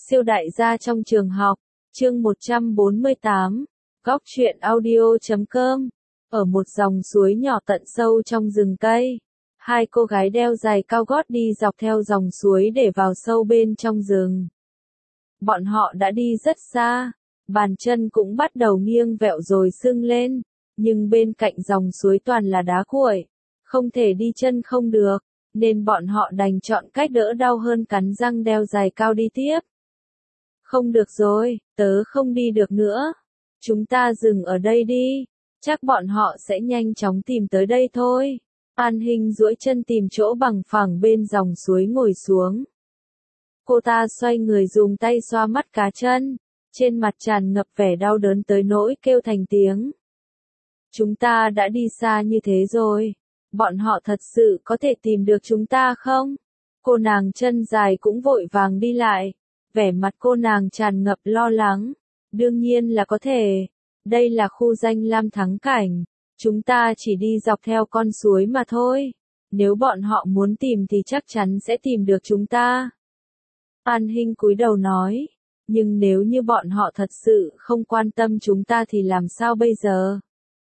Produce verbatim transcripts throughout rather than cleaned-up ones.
Siêu đại gia trong trường học, chương một trăm bốn mươi tám, góc truyện audio chấm com. Ở một dòng suối nhỏ tận sâu trong rừng cây, hai cô gái đeo giày cao gót đi dọc theo dòng suối để vào sâu bên trong rừng. Bọn họ đã đi rất xa, bàn chân cũng bắt đầu nghiêng vẹo rồi sưng lên, nhưng bên cạnh dòng suối toàn là đá cuội, không thể đi chân không được, nên bọn họ đành chọn cách đỡ đau hơn cắn răng đeo giày cao đi tiếp. Không được rồi, tớ không đi được nữa. Chúng ta dừng ở đây đi, chắc bọn họ sẽ nhanh chóng tìm tới đây thôi. An Hinh duỗi chân tìm chỗ bằng phẳng bên dòng suối ngồi xuống. Cô ta xoay người dùng tay xoa mắt cá chân, trên mặt tràn ngập vẻ đau đớn tới nỗi kêu thành tiếng. Chúng ta đã đi xa như thế rồi, bọn họ thật sự có thể tìm được chúng ta không? Cô nàng chân dài cũng vội vàng đi lại, vẻ mặt cô nàng tràn ngập lo lắng. Đương nhiên là có thể, đây là khu danh lam thắng cảnh, chúng ta chỉ đi dọc theo con suối mà thôi, nếu bọn họ muốn tìm thì chắc chắn sẽ tìm được chúng ta. An Hinh cúi đầu nói, nhưng nếu như bọn họ thật sự không quan tâm chúng ta thì làm sao bây giờ?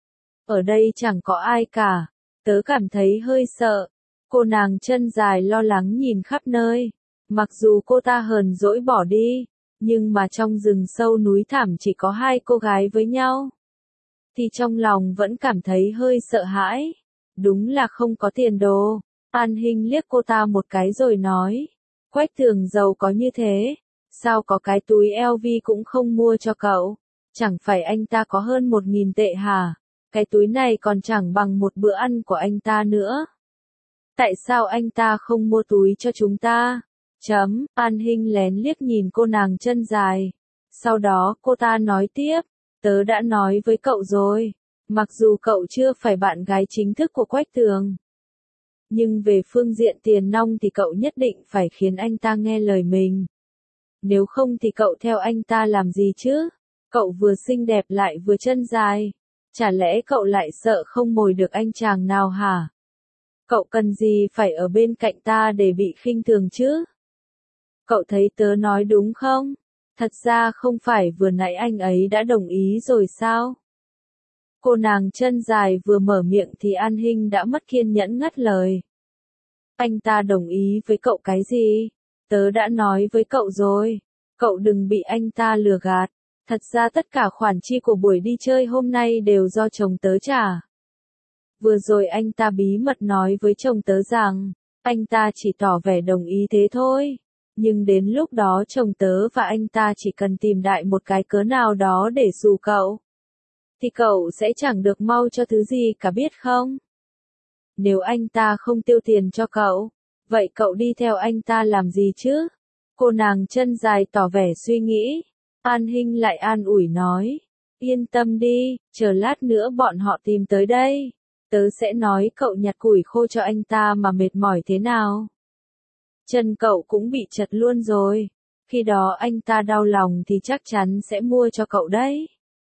Ở đây chẳng có ai cả, tớ cảm thấy hơi sợ. Cô nàng chân dài lo lắng nhìn khắp nơi, mặc dù cô ta hờn dỗi bỏ đi, nhưng mà trong rừng sâu núi thẳm chỉ có hai cô gái với nhau, thì trong lòng vẫn cảm thấy hơi sợ hãi. Đúng là không có tiền đồ. An Hinh liếc cô ta một cái rồi nói, Quách Tường giàu có như thế, sao có cái túi L V cũng không mua cho cậu? Chẳng phải anh ta có hơn một nghìn tệ hả? Cái túi này còn chẳng bằng một bữa ăn của anh ta nữa. Tại sao anh ta không mua túi cho chúng ta? Chấm, An Hinh lén liếc nhìn cô nàng chân dài. Sau đó cô ta nói tiếp, tớ đã nói với cậu rồi, mặc dù cậu chưa phải bạn gái chính thức của Quách Tường, nhưng về phương diện tiền nong thì cậu nhất định phải khiến anh ta nghe lời mình. Nếu không thì cậu theo anh ta làm gì chứ? Cậu vừa xinh đẹp lại vừa chân dài, chả lẽ cậu lại sợ không mồi được anh chàng nào hả? Cậu cần gì phải ở bên cạnh ta để bị khinh thường chứ? Cậu thấy tớ nói đúng không? Thật ra không phải vừa nãy anh ấy đã đồng ý rồi sao? Cô nàng chân dài vừa mở miệng thì An Hinh đã mất kiên nhẫn ngắt lời. Anh ta đồng ý với cậu cái gì? Tớ đã nói với cậu rồi, cậu đừng bị anh ta lừa gạt. Thật ra tất cả khoản chi của buổi đi chơi hôm nay đều do chồng tớ trả. Vừa rồi anh ta bí mật nói với chồng tớ rằng, anh ta chỉ tỏ vẻ đồng ý thế thôi. Nhưng đến lúc đó chồng tớ và anh ta chỉ cần tìm đại một cái cớ nào đó để xù cậu, thì cậu sẽ chẳng được mau cho thứ gì cả biết không? Nếu anh ta không tiêu tiền cho cậu, vậy cậu đi theo anh ta làm gì chứ? Cô nàng chân dài tỏ vẻ suy nghĩ. An Hinh lại an ủi nói, yên tâm đi, chờ lát nữa bọn họ tìm tới đây, tớ sẽ nói cậu nhặt củi khô cho anh ta mà mệt mỏi thế nào. Chân cậu cũng bị chật luôn rồi, khi đó anh ta đau lòng thì chắc chắn sẽ mua cho cậu đấy.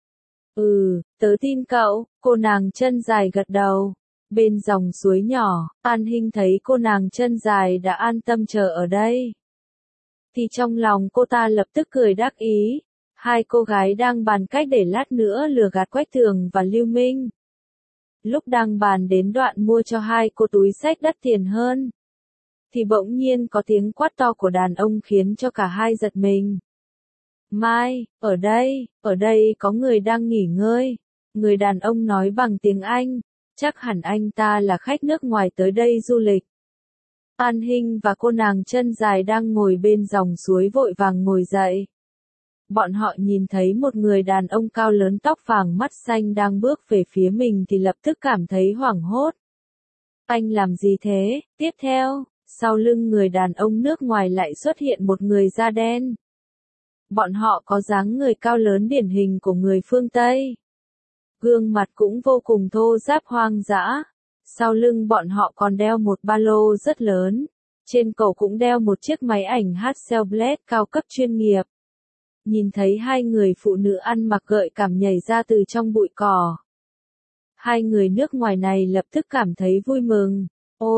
Ừ, tớ tin cậu, cô nàng chân dài gật đầu. Bên dòng suối nhỏ, An Hinh thấy cô nàng chân dài đã an tâm chờ ở đây, thì trong lòng cô ta lập tức cười đắc ý. Hai cô gái đang bàn cách để lát nữa lừa gạt Quách Tường và Lưu Minh. Lúc đang bàn đến đoạn mua cho hai cô túi xách đắt tiền hơn, thì bỗng nhiên có tiếng quát to của đàn ông khiến cho cả hai giật mình. Mai, ở đây, ở đây có người đang nghỉ ngơi. Người đàn ông nói bằng tiếng Anh, chắc hẳn anh ta là khách nước ngoài tới đây du lịch. An Hinh và cô nàng chân dài đang ngồi bên dòng suối vội vàng ngồi dậy. Bọn họ nhìn thấy một người đàn ông cao lớn tóc vàng mắt xanh đang bước về phía mình thì lập tức cảm thấy hoảng hốt. Anh làm gì thế? Tiếp theo, sau lưng người đàn ông nước ngoài lại xuất hiện một người da đen. Bọn họ có dáng người cao lớn điển hình của người phương Tây. Gương mặt cũng vô cùng thô ráp hoang dã. Sau lưng bọn họ còn đeo một ba lô rất lớn. Trên cổ cũng đeo một chiếc máy ảnh Hasselblad cao cấp chuyên nghiệp. Nhìn thấy hai người phụ nữ ăn mặc gợi cảm nhảy ra từ trong bụi cỏ, hai người nước ngoài này lập tức cảm thấy vui mừng. Ôi,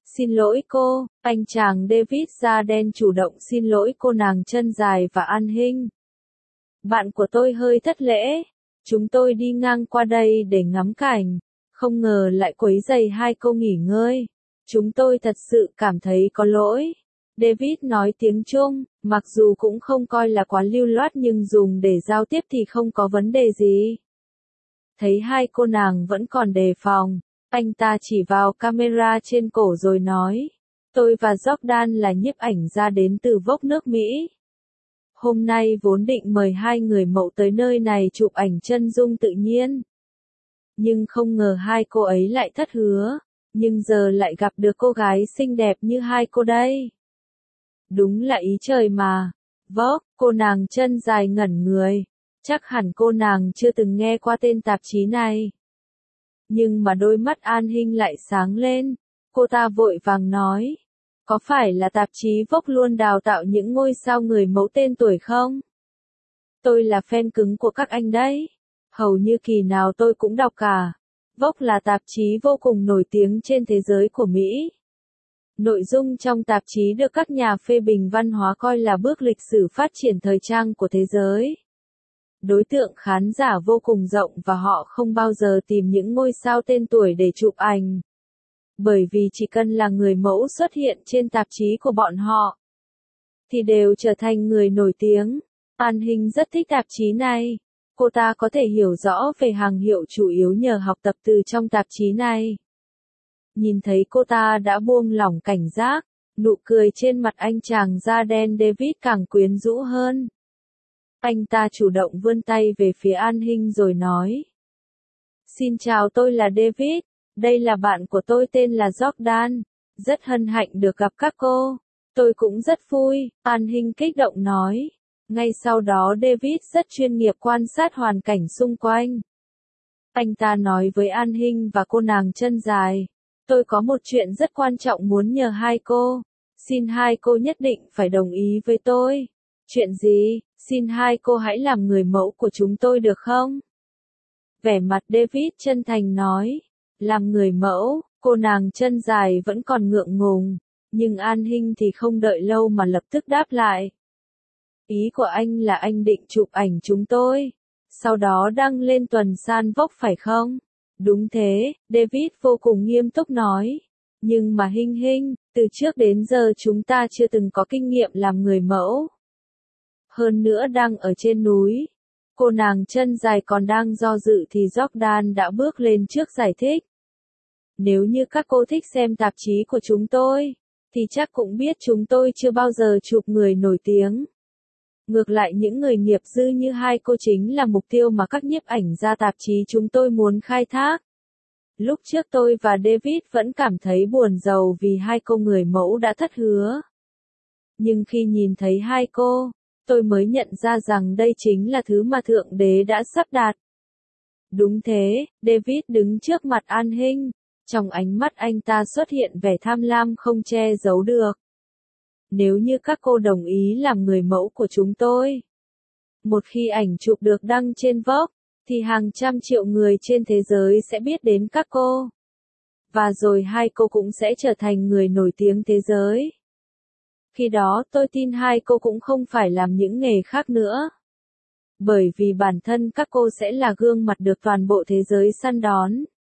Xin lỗi cô, anh chàng David da đen chủ động xin lỗi cô nàng chân dài và An Hinh. Bạn của tôi hơi thất lễ. Chúng tôi đi ngang qua đây để ngắm cảnh. Không ngờ lại quấy rầy hai cô nghỉ ngơi. Chúng tôi thật sự cảm thấy có lỗi. David nói tiếng Trung, mặc dù cũng không coi là quá lưu loát nhưng dùng để giao tiếp thì không có vấn đề gì. Thấy hai cô nàng vẫn còn đề phòng, anh ta chỉ vào camera trên cổ rồi nói, tôi và Jordan là nhiếp ảnh gia đến từ Vogue nước Mỹ. Hôm nay vốn định mời hai người mẫu tới nơi này chụp ảnh chân dung tự nhiên. Nhưng không ngờ hai cô ấy lại thất hứa, nhưng giờ lại gặp được cô gái xinh đẹp như hai cô đây. Đúng là ý trời mà. Vogue, cô nàng chân dài ngẩn người. Chắc hẳn cô nàng chưa từng nghe qua tên tạp chí này. Nhưng mà đôi mắt An Hinh lại sáng lên. Cô ta vội vàng nói. Có phải là tạp chí Vogue luôn đào tạo những ngôi sao người mẫu tên tuổi không? Tôi là fan cứng của các anh đấy. Hầu như kỳ nào tôi cũng đọc cả. Vogue là tạp chí vô cùng nổi tiếng trên thế giới của Mỹ. Nội dung trong tạp chí được các nhà phê bình văn hóa coi là bước lịch sử phát triển thời trang của thế giới. Đối tượng khán giả vô cùng rộng và họ không bao giờ tìm những ngôi sao tên tuổi để chụp ảnh. Bởi vì chỉ cần là người mẫu xuất hiện trên tạp chí của bọn họ, thì đều trở thành người nổi tiếng. An Hinh rất thích tạp chí này. Cô ta có thể hiểu rõ về hàng hiệu chủ yếu nhờ học tập từ trong tạp chí này. Nhìn thấy cô ta đã buông lỏng cảnh giác, nụ cười trên mặt anh chàng da đen David càng quyến rũ hơn. Anh ta chủ động vươn tay về phía An Hinh rồi nói. Xin chào, tôi là David, đây là bạn của tôi tên là Jordan, rất hân hạnh được gặp các cô. Tôi cũng rất vui, An Hinh kích động nói. Ngay sau đó David rất chuyên nghiệp quan sát hoàn cảnh xung quanh. Anh ta nói với An Hinh và cô nàng chân dài. Tôi có một chuyện rất quan trọng muốn nhờ hai cô. Xin hai cô nhất định phải đồng ý với tôi. Chuyện gì? Xin hai cô hãy làm người mẫu của chúng tôi được không? Vẻ mặt David chân thành nói. Làm người mẫu, cô nàng chân dài vẫn còn ngượng ngùng. Nhưng An Hinh thì không đợi lâu mà lập tức đáp lại. Ý của anh là anh định chụp ảnh chúng tôi. Sau đó đăng lên tuần san Vogue phải không? Đúng thế, David vô cùng nghiêm túc nói. Nhưng mà Hinh Hinh, từ trước đến giờ chúng ta chưa từng có kinh nghiệm làm người mẫu. Hơn nữa đang ở trên núi. Cô nàng chân dài còn đang do dự thì Jordan đã bước lên trước giải thích. Nếu như các cô thích xem tạp chí của chúng tôi, thì chắc cũng biết chúng tôi chưa bao giờ chụp người nổi tiếng. Ngược lại những người nghiệp dư như hai cô chính là mục tiêu mà các nhiếp ảnh gia tạp chí chúng tôi muốn khai thác. Lúc trước tôi và David vẫn cảm thấy buồn rầu vì hai cô người mẫu đã thất hứa. Nhưng khi nhìn thấy hai cô, tôi mới nhận ra rằng đây chính là thứ mà Thượng Đế đã sắp đặt. Đúng thế, David đứng trước mặt An Hinh. Trong ánh mắt anh ta xuất hiện vẻ tham lam không che giấu được. Nếu như các cô đồng ý làm người mẫu của chúng tôi, một khi ảnh chụp được đăng trên Vogue, thì hàng trăm triệu người trên thế giới sẽ biết đến các cô. Và rồi hai cô cũng sẽ trở thành người nổi tiếng thế giới. Khi đó tôi tin hai cô cũng không phải làm những nghề khác nữa. Bởi vì bản thân các cô sẽ là gương mặt được toàn bộ thế giới săn đón.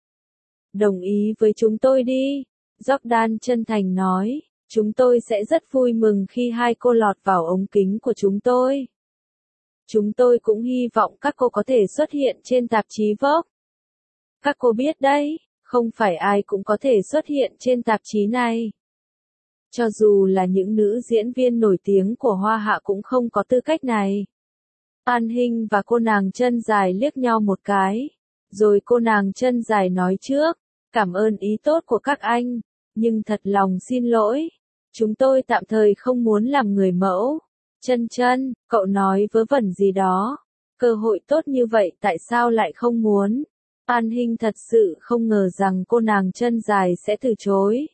Đồng ý với chúng tôi đi, Jordan chân thành nói. Chúng tôi sẽ rất vui mừng khi hai cô lọt vào ống kính của chúng tôi. Chúng tôi cũng hy vọng các cô có thể xuất hiện trên tạp chí Vogue. Các cô biết đấy, không phải ai cũng có thể xuất hiện trên tạp chí này. Cho dù là những nữ diễn viên nổi tiếng của Hoa Hạ cũng không có tư cách này. An Hinh và cô nàng chân dài liếc nhau một cái. Rồi cô nàng chân dài nói trước, cảm ơn ý tốt của các anh, nhưng thật lòng xin lỗi. Chúng tôi tạm thời không muốn làm người mẫu. Chân chân, cậu nói vớ vẩn gì đó. Cơ hội tốt như vậy tại sao lại không muốn? An Hinh thật sự không ngờ rằng cô nàng chân dài sẽ từ chối.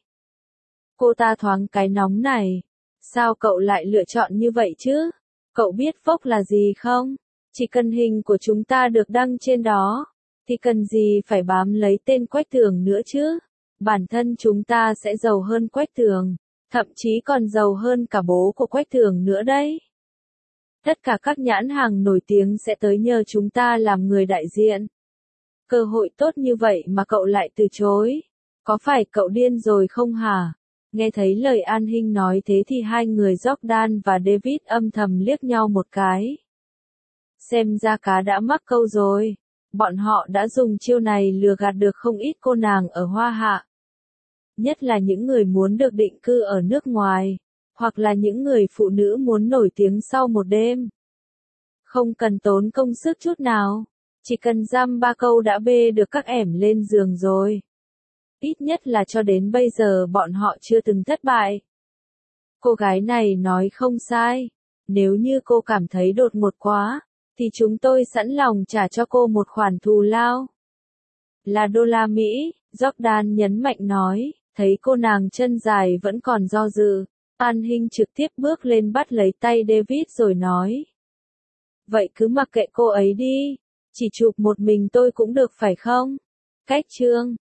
Cô ta thoáng cái nóng này. Sao cậu lại lựa chọn như vậy chứ? Cậu biết Vogue là gì không? Chỉ cần hình của chúng ta được đăng trên đó, thì cần gì phải bám lấy tên Quách Tường nữa chứ? Bản thân chúng ta sẽ giàu hơn Quách Tường, thậm chí còn giàu hơn cả bố của Quách Tường nữa đấy. Tất cả các nhãn hàng nổi tiếng sẽ tới nhờ chúng ta làm người đại diện. Cơ hội tốt như vậy mà cậu lại từ chối. Có phải cậu điên rồi không hả? Nghe thấy lời An Hinh nói thế thì hai người Jordan và David âm thầm liếc nhau một cái. Xem ra cá đã mắc câu rồi. Bọn họ đã dùng chiêu này lừa gạt được không ít cô nàng ở Hoa Hạ. Nhất là những người muốn được định cư ở nước ngoài, hoặc là những người phụ nữ muốn nổi tiếng sau một đêm. Không cần tốn công sức chút nào, chỉ cần dăm ba câu đã bê được các ẻm lên giường rồi. Ít nhất là cho đến bây giờ bọn họ chưa từng thất bại. Cô gái này nói không sai, nếu như cô cảm thấy đột ngột quá, thì chúng tôi sẵn lòng trả cho cô một khoản thù lao. Là đô la Mỹ, Jordan nhấn mạnh nói, thấy cô nàng chân dài vẫn còn do dự. An Hinh trực tiếp bước lên bắt lấy tay David rồi nói. Vậy cứ mặc kệ cô ấy đi, chỉ chụp một mình tôi cũng được phải không? Cách chương